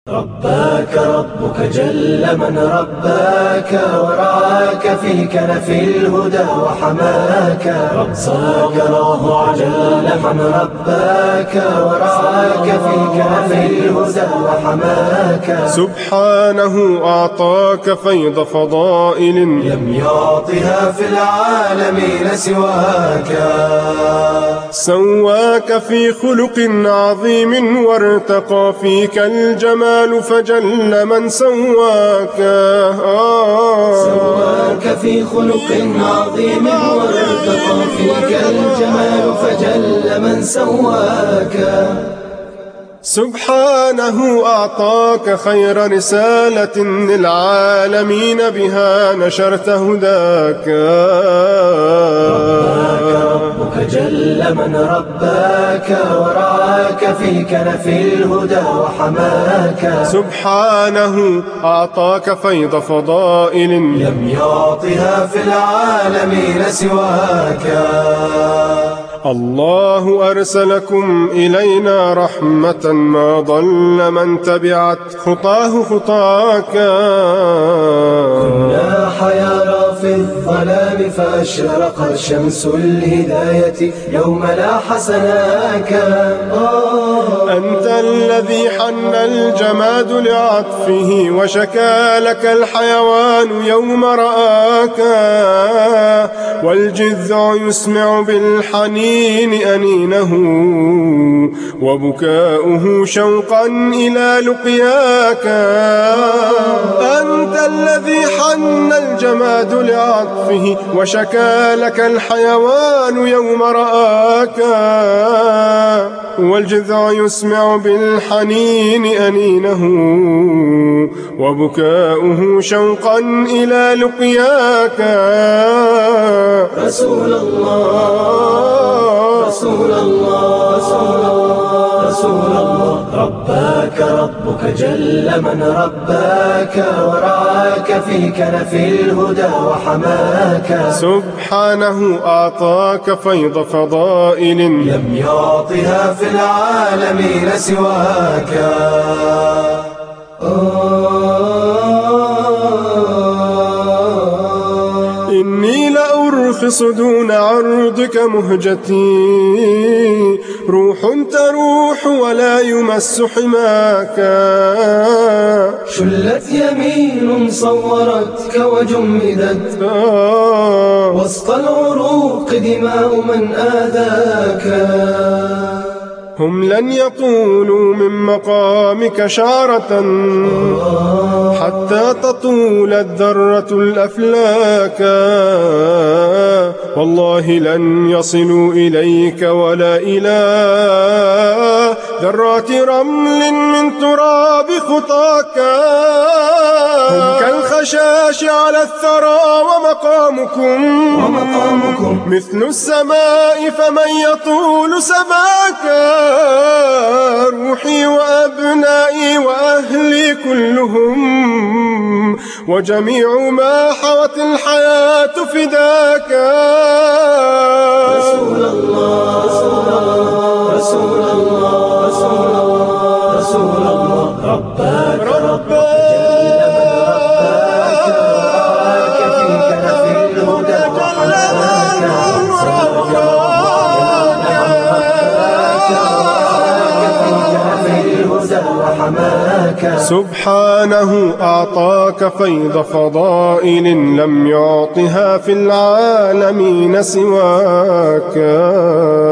رباك ربك جل من رباك ورعاك في كنف الهدى وحماك. رباك الله جل من رباك ورعاك في كنف الهدى وحماك. سبحانه أعطاك فيض فضائل لم يعطها في العالمين سواك. سواك في خلق عظيم وارتقى فيك الجمال فجل من سواك. سواك في خلق عظيم وارتقى فيك الجمال فجل من سواك. سبحانه أعطاك خير رسالة للعالمين بها نشرت هداك. ربك جل من رباك ورعاك في كنف الهدى وحماك. سبحانه أعطاك فيض فضائل لم يعطها في العالمين سواك. الله أرسلكم إلينا رحمة ما ضل من تبعت خطاه خطاك. كنا حيارى في الظلام فأشرقت شمس الهداية يوم لاح سناك. أنت الذي حن الجماد لعطفه وشكى لك الحيوان يوم رآك. والجذع يسمع بالحنين أنينه وبكاؤه شوقا إلى لقياك. أنت الذي حن الجماد لعطفه وشكى لك الحيوان يوم رآك. والجذع يسمع بالحنين أنينه وبكاؤه شوقا إلى لقياك. رسول الله رسول الله رسول الله رسول الله. رباك ربك جل من رباك ورعاك في كنف الهدى وحماك. سبحانه أعطاك فيض فضائل لم يعطها في العالمين سواك. إني لأرخص دون عرضك مهجتي روح تروح ولا يمس حماك. شلت يمين صورتك وجمدت وسط العروق دماء من آذاك. هم لن يطولوا من مقامك شعرة حتى تطول الذرة الأفلاك. والله لن يصلوا إليك ولا إلى ذرات رمل من تراب خطاك. هم كالخشاش على الثرى ومقامكم مثل السماء فمن يطول سماك. روحي وأبنائي وأهلي كلهم وجميع ما حوت الحياة فداك. رسول الله رسول الله رسول الله رسول الله. رباك ربك جل من رباك ورعاك في كنف الهدى وحماك. سبحانه أعطاك فيض فضائل لم يعطها في العالمين سواك.